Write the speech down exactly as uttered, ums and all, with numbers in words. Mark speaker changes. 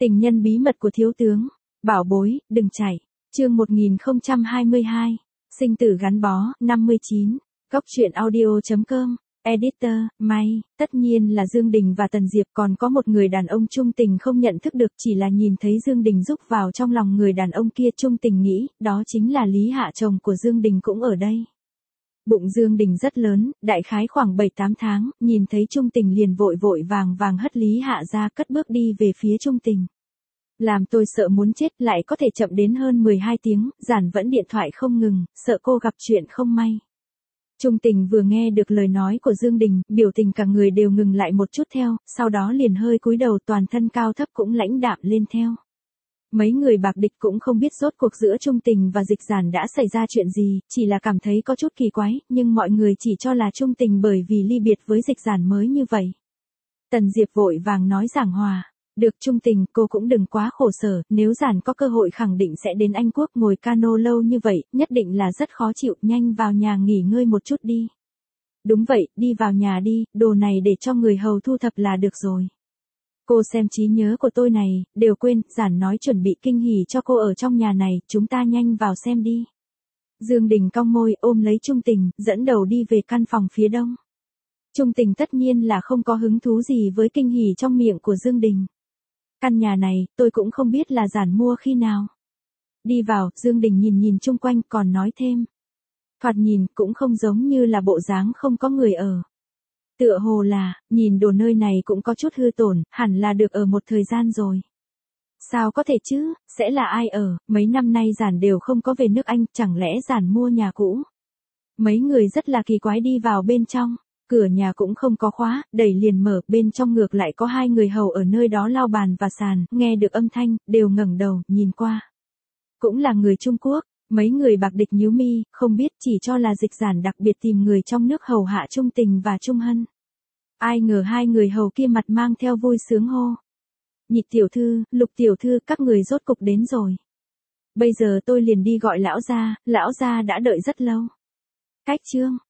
Speaker 1: Tình nhân bí mật của thiếu tướng. Bảo bối, đừng chạy. Chương một nghìn không trăm hai mươi hai. Sinh tử gắn bó, năm mươi chín. Góc truyện audio chấm com. Editor, May. Tất nhiên là Dương Đình và Tần Diệp, còn có một người đàn ông trung tình không nhận thức được, chỉ là nhìn thấy Dương Đình rúc vào trong lòng người đàn ông kia, trung tình nghĩ, đó chính là Lý Hạ, chồng của Dương Đình cũng ở đây. Bụng Dương Đình rất lớn, đại khái khoảng bảy tám tháng, nhìn thấy trung tình liền vội vội vàng vàng hất Lý Hạ ra, cất bước đi về phía trung tình. Làm tôi sợ muốn chết, lại có thể chậm đến hơn mười hai tiếng, Giản vẫn điện thoại không ngừng, sợ cô gặp chuyện không may. Trung tình vừa nghe được lời nói của Dương Đình, biểu tình cả người đều ngừng lại một chút theo, sau đó liền hơi cúi đầu, toàn thân cao thấp cũng lãnh đạm lên theo. Mấy người bạc địch cũng không biết rốt cuộc giữa Trung tình và Dịch Giản đã xảy ra chuyện gì, chỉ là cảm thấy có chút kỳ quái, nhưng mọi người chỉ cho là Trung tình bởi vì ly biệt với Dịch Giản mới như vậy. Tần Diệp vội vàng nói giảng hòa. Được Trung tình, cô cũng đừng quá khổ sở, nếu Giản có cơ hội khẳng định sẽ đến Anh Quốc, ngồi cano lâu như vậy, nhất định là rất khó chịu, nhanh vào nhà nghỉ ngơi một chút đi. Đúng vậy, đi vào nhà đi, đồ này để cho người hầu thu thập là được rồi. Cô xem trí nhớ của tôi này, đều quên, Giản nói chuẩn bị kinh hỉ cho cô ở trong nhà này, chúng ta nhanh vào xem đi. Dương Đình cong môi, ôm lấy Trung tình, dẫn đầu đi về căn phòng phía đông. Trung tình tất nhiên là không có hứng thú gì với kinh hỉ trong miệng của Dương Đình. Căn nhà này, tôi cũng không biết là Giản mua khi nào. Đi vào, Dương Đình nhìn nhìn chung quanh, còn nói thêm. Thoạt nhìn, cũng không giống như là bộ dáng không có người ở. Tựa hồ là, nhìn đồ nơi này cũng có chút hư tổn, hẳn là được ở một thời gian rồi. Sao có thể chứ, sẽ là ai ở, mấy năm nay Giản đều không có về nước Anh, chẳng lẽ Giản mua nhà cũ. Mấy người rất là kỳ quái đi vào bên trong. Cửa nhà cũng không có khóa, đẩy liền mở, bên trong ngược lại có hai người hầu ở nơi đó lau bàn và sàn, nghe được âm thanh, đều ngẩng đầu, nhìn qua. Cũng là người Trung Quốc, mấy người bạc địch nhíu mi, không biết, chỉ cho là Dịch Giản đặc biệt tìm người trong nước hầu hạ Trung tình và Trung Hân. Ai ngờ hai người hầu kia mặt mang theo vui sướng hô. Nhị tiểu thư, Lục tiểu thư, các người rốt cục đến rồi. Bây giờ tôi liền đi gọi lão gia, lão gia đã đợi rất lâu. Cách chương.